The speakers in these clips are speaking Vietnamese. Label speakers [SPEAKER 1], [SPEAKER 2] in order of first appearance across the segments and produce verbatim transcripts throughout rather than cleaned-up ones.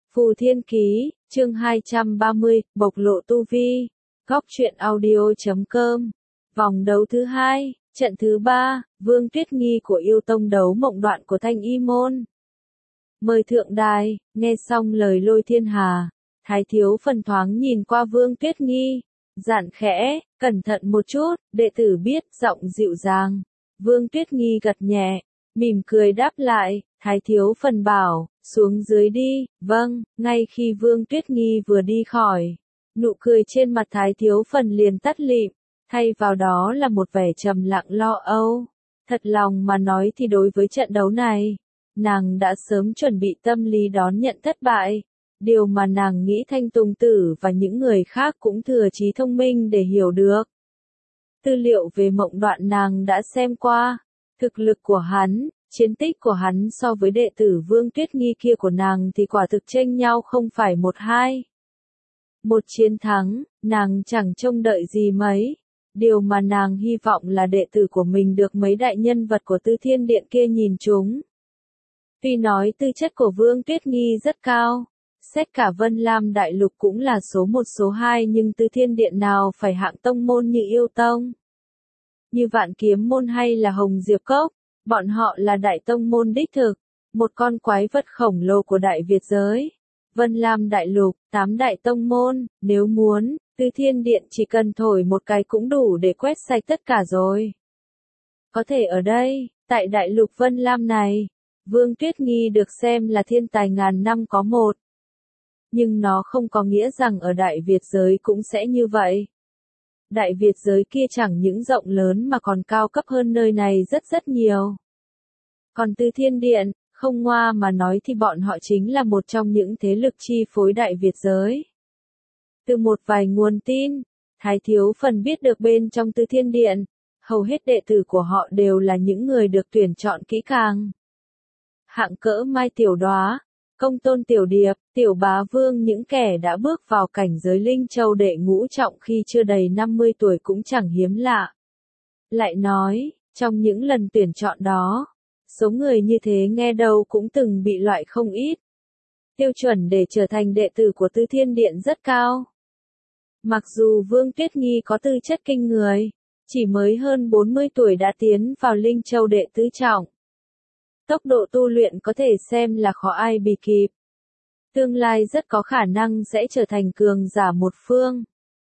[SPEAKER 1] Phù Thiên Ký, chương hai trăm ba mươi, bộc lộ tu vi. Góc truyện audio chấm com. Vòng đấu thứ hai, trận thứ ba, Vương Tuyết Nghi của Yêu Tông đấu mộng đoạn của Thanh Y Môn. Mời thượng đài, nghe xong lời Lôi Thiên Hà, Thái Thiếu Phần thoáng nhìn qua Vương Tuyết Nghi, dặn khẽ, cẩn thận một chút, đệ tử biết, giọng dịu dàng. Vương Tuyết Nghi gật nhẹ, mỉm cười đáp lại, Thái Thiếu Phần bảo, xuống dưới đi, vâng. Ngay khi Vương Tuyết Nghi vừa đi khỏi, nụ cười trên mặt Thái Thiếu Phần liền tắt lịm, thay vào đó là một vẻ trầm lặng lo âu. Thật lòng mà nói thì đối với trận đấu này, nàng đã sớm chuẩn bị tâm lý đón nhận thất bại. Điều mà nàng nghĩ Thanh Tùng Tử và những người khác cũng thừa trí thông minh để hiểu được. Tư liệu về mộng đoạn nàng đã xem qua, thực lực của hắn, chiến tích của hắn so với đệ tử Vương Tuyết Nghi kia của nàng thì quả thực chênh nhau không phải một hai. Một chiến thắng, nàng chẳng trông đợi gì mấy. Điều mà nàng hy vọng là đệ tử của mình được mấy đại nhân vật của Tư Thiên Điện kia nhìn chúng. Tuy nói tư chất của Vương Tuyết Nghi rất cao, xét cả Vân Lam Đại Lục cũng là số một số hai, nhưng Tư Thiên Điện nào phải hạng tông môn như Yêu Tông, như Vạn Kiếm Môn hay là Hồng Diệp Cốc, bọn họ là đại tông môn đích thực, một con quái vật khổng lồ của Đại Việt giới. Vân Lam Đại Lục, tám đại tông môn, nếu muốn, Tư Thiên Điện chỉ cần thổi một cái cũng đủ để quét sạch tất cả rồi. Có thể ở đây, tại Đại Lục Vân Lam này, Vương Tuyết Nghi được xem là thiên tài ngàn năm có một. Nhưng nó không có nghĩa rằng ở Đại Việt giới cũng sẽ như vậy. Đại Việt giới kia chẳng những rộng lớn mà còn cao cấp hơn nơi này rất rất nhiều. Còn Tư Thiên Điện, không ngoa mà nói thì bọn họ chính là một trong những thế lực chi phối Đại Việt giới. Từ một vài nguồn tin, Thái Thiếu Phần biết được bên trong Tư Thiên Điện, hầu hết đệ tử của họ đều là những người được tuyển chọn kỹ càng. Hạng cỡ Mai Tiểu Đóa, Công Tôn Tiểu Điệp, Tiểu Bá Vương, những kẻ đã bước vào cảnh giới Linh Châu đệ ngũ trọng khi chưa đầy năm mươi tuổi cũng chẳng hiếm lạ. Lại nói, trong những lần tuyển chọn đó, số người như thế nghe đâu cũng từng bị loại không ít. Tiêu chuẩn để trở thành đệ tử của Tư Thiên Điện rất cao. Mặc dù Vương Tuyết Nghi có tư chất kinh người, chỉ mới hơn bốn mươi tuổi đã tiến vào Linh Châu đệ tứ trọng. Tốc độ tu luyện có thể xem là khó ai bì kịp. Tương lai rất có khả năng sẽ trở thành cường giả một phương.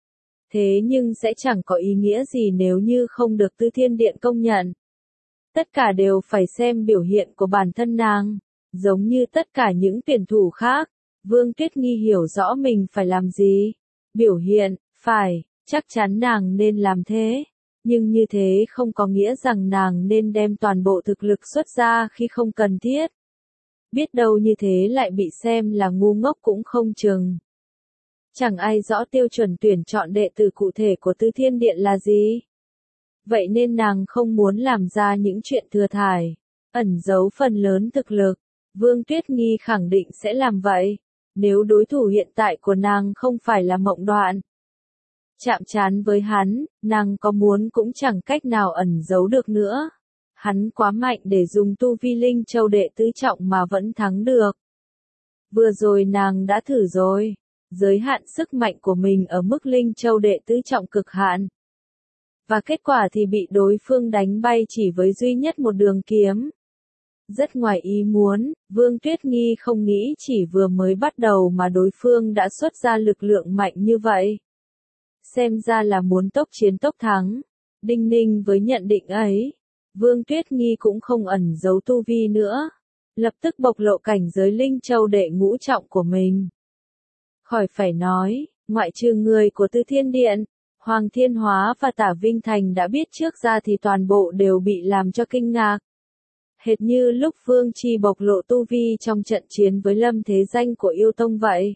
[SPEAKER 1] Thế nhưng sẽ chẳng có ý nghĩa gì nếu như không được Tư Thiên Điện công nhận. Tất cả đều phải xem biểu hiện của bản thân nàng. Giống như tất cả những tuyển thủ khác, Vương Tuyết Nghi hiểu rõ mình phải làm gì. Biểu hiện, phải, chắc chắn nàng nên làm thế. Nhưng như thế không có nghĩa rằng nàng nên đem toàn bộ thực lực xuất ra khi không cần thiết. Biết đâu như thế lại bị xem là ngu ngốc cũng không chừng. Chẳng ai rõ tiêu chuẩn tuyển chọn đệ tử cụ thể của Tư Thiên Điện là gì. Vậy nên nàng không muốn làm ra những chuyện thừa thải, ẩn giấu phần lớn thực lực. Vương Tuyết Nghi khẳng định sẽ làm vậy, nếu đối thủ hiện tại của nàng không phải là Mộng Đoạn. Chạm trán với hắn, nàng có muốn cũng chẳng cách nào ẩn giấu được nữa. Hắn quá mạnh để dùng tu vi Linh Châu đệ tứ trọng mà vẫn thắng được. Vừa rồi nàng đã thử rồi, giới hạn sức mạnh của mình ở mức Linh Châu đệ tứ trọng cực hạn. Và kết quả thì bị đối phương đánh bay chỉ với duy nhất một đường kiếm. Rất ngoài ý muốn, Vương Tuyết Nghi không nghĩ chỉ vừa mới bắt đầu mà đối phương đã xuất ra lực lượng mạnh như vậy. Xem ra là muốn tốc chiến tốc thắng. Đinh ninh với nhận định ấy, Vương Tuyết Nghi cũng không ẩn giấu tu vi nữa. Lập tức bộc lộ cảnh giới Linh Châu đệ ngũ trọng của mình. Khỏi phải nói, ngoại trừ người của Tư Thiên Điện, Hoàng Thiên Hóa và Tả Vinh Thành đã biết trước ra thì toàn bộ đều bị làm cho kinh ngạc. Hệt như lúc Vương Chi bộc lộ tu vi trong trận chiến với Lâm Thế Danh của Yêu Tông vậy.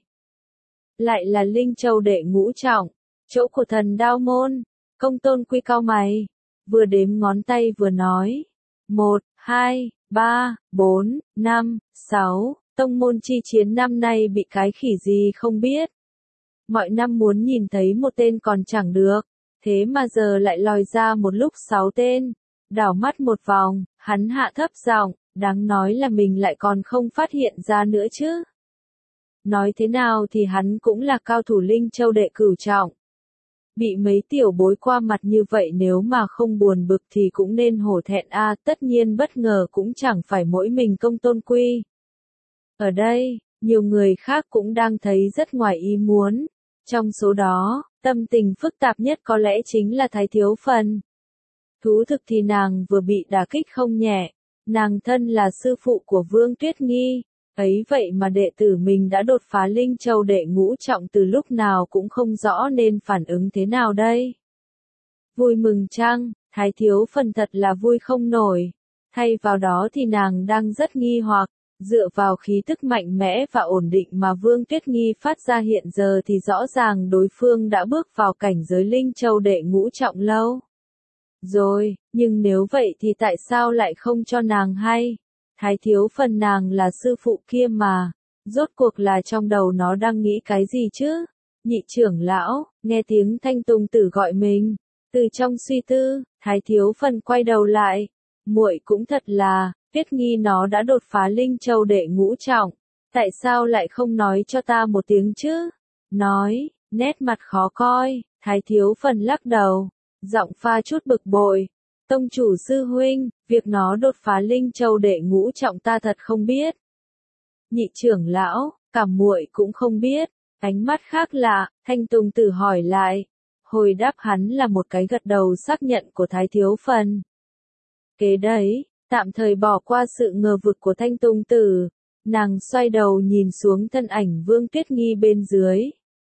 [SPEAKER 1] Lại là Linh Châu đệ ngũ trọng, chỗ của Thần Đao Môn. Công Tôn Quy cau mày, vừa đếm ngón tay vừa nói. Một, hai, ba, bốn, năm, sáu, tông môn chi chiến năm nay bị cái khỉ gì không biết. Mọi năm muốn nhìn thấy một tên còn chẳng được, thế mà giờ lại lòi ra một lúc sáu tên. Đảo mắt một vòng, hắn hạ thấp giọng, đáng nói là mình lại còn không phát hiện ra nữa chứ. Nói thế nào thì hắn cũng là cao thủ Linh Châu đệ cửu trọng. Bị mấy tiểu bối qua mặt như vậy nếu mà không buồn bực thì cũng nên hổ thẹn a, tất nhiên bất ngờ cũng chẳng phải mỗi mình Công Tôn Quy. Ở đây, nhiều người khác cũng đang thấy rất ngoài ý muốn. Trong số đó, tâm tình phức tạp nhất có lẽ chính là Thái Thiếu Phần. Thú thực thì nàng vừa bị đả kích không nhẹ, nàng thân là sư phụ của Vương Tuyết Nghi, ấy vậy mà đệ tử mình đã đột phá Linh Châu đệ ngũ trọng từ lúc nào cũng không rõ nên phản ứng thế nào đây. Vui mừng chăng? Thái Thiếu Phần thật là vui không nổi. Thay vào đó thì nàng đang rất nghi hoặc, dựa vào khí tức mạnh mẽ và ổn định mà Vương Tuyết Nghi phát ra hiện giờ thì rõ ràng đối phương đã bước vào cảnh giới Linh Châu đệ ngũ trọng lâu. Rồi, nhưng nếu vậy thì tại sao lại không cho nàng hay? Thái Thiếu Phần nàng là sư phụ kia mà, rốt cuộc là trong đầu nó đang nghĩ cái gì chứ? Nhị trưởng lão, nghe tiếng Thanh Tùng Tử gọi mình, từ trong suy tư, Thái Thiếu Phần quay đầu lại, muội cũng thật là, Tuyết Nghi nó đã đột phá Linh Châu đệ ngũ trọng, tại sao lại không nói cho ta một tiếng chứ? Nói, nét mặt khó coi, Thái Thiếu Phần lắc đầu, giọng pha chút bực bội. Tông chủ sư huynh, việc nó đột phá Linh Châu đệ ngũ trọng ta thật không biết. Nhị trưởng lão, cả muội cũng không biết. Ánh mắt khác lạ, Thanh Tùng Tử hỏi lại. Hồi đáp hắn là một cái gật đầu xác nhận của Thái Thiếu Phần. Kế đấy, tạm thời bỏ qua sự ngờ vực của Thanh Tùng Tử, nàng xoay đầu nhìn xuống thân ảnh Vương Tuyết Nghi bên dưới.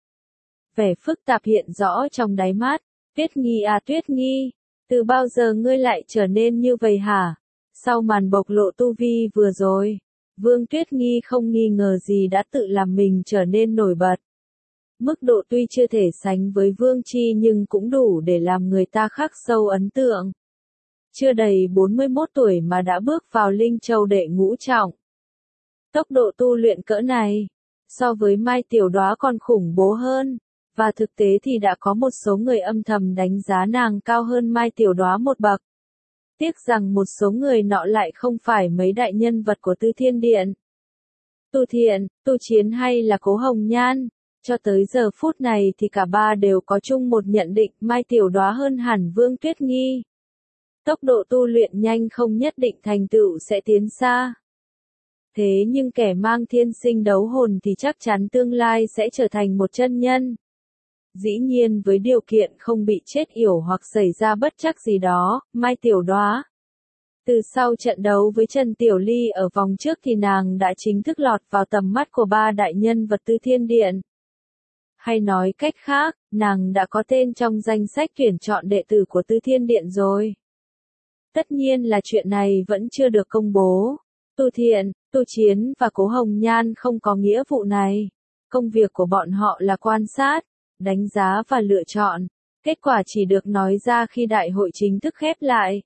[SPEAKER 1] Vẻ phức tạp hiện rõ trong đáy mắt. Tuyết Nghi à Tuyết Nghi, từ bao giờ ngươi lại trở nên như vậy hả? Sau màn bộc lộ tu vi vừa rồi, Vương Tuyết Nghi không nghi ngờ gì đã tự làm mình trở nên nổi bật. Mức độ tuy chưa thể sánh với Vương Chi nhưng cũng đủ để làm người ta khắc sâu ấn tượng. Chưa đầy bốn mươi mốt tuổi mà đã bước vào Linh Châu đệ ngũ trọng. Tốc độ tu luyện cỡ này, so với Mai Tiểu Đóa còn khủng bố hơn. Và thực tế thì đã có một số người âm thầm đánh giá nàng cao hơn Mai Tiểu Đóa một bậc. Tiếc rằng một số người nọ lại không phải mấy đại nhân vật của Tư Thiên Điện. Tu Thiện, Tu Chiến hay là Cố Hồng Nhan, cho tới giờ phút này thì cả ba đều có chung một nhận định Mai Tiểu Đóa hơn hẳn Vương Tuyết Nghi. Tốc độ tu luyện nhanh không nhất định thành tựu sẽ tiến xa. Thế nhưng kẻ mang thiên sinh đấu hồn thì chắc chắn tương lai sẽ trở thành một chân nhân. Dĩ nhiên với điều kiện không bị chết yểu hoặc xảy ra bất trắc gì đó, Mai Tiểu Đóa. Từ sau trận đấu với Trần Tiểu Ly ở vòng trước thì nàng đã chính thức lọt vào tầm mắt của ba đại nhân vật Tư Thiên Điện. Hay nói cách khác, nàng đã có tên trong danh sách tuyển chọn đệ tử của Tư Thiên Điện rồi. Tất nhiên là chuyện này vẫn chưa được công bố. Tu Thiện, Tu Chiến và Cố Hồng Nhan không có nghĩa vụ này. Công việc của bọn họ là quan sát, đánh giá và lựa chọn. Kết quả chỉ được nói ra khi đại hội chính thức khép lại.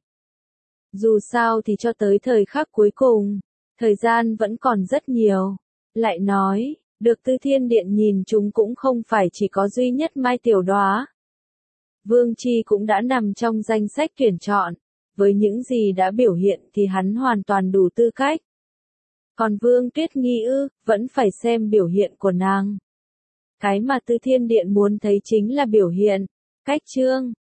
[SPEAKER 1] Dù sao thì cho tới thời khắc cuối cùng, thời gian vẫn còn rất nhiều. Lại nói, được Tư Thiên Điện nhìn chúng cũng không phải chỉ có duy nhất Mai Tiểu Đóa. Vương Chi cũng đã nằm trong danh sách tuyển chọn. Với những gì đã biểu hiện thì hắn hoàn toàn đủ tư cách. Còn Vương Tuyết Nghi ư, vẫn phải xem biểu hiện của nàng. Cái mà Tư Thiên Điện muốn thấy chính là biểu hiện, cách chương,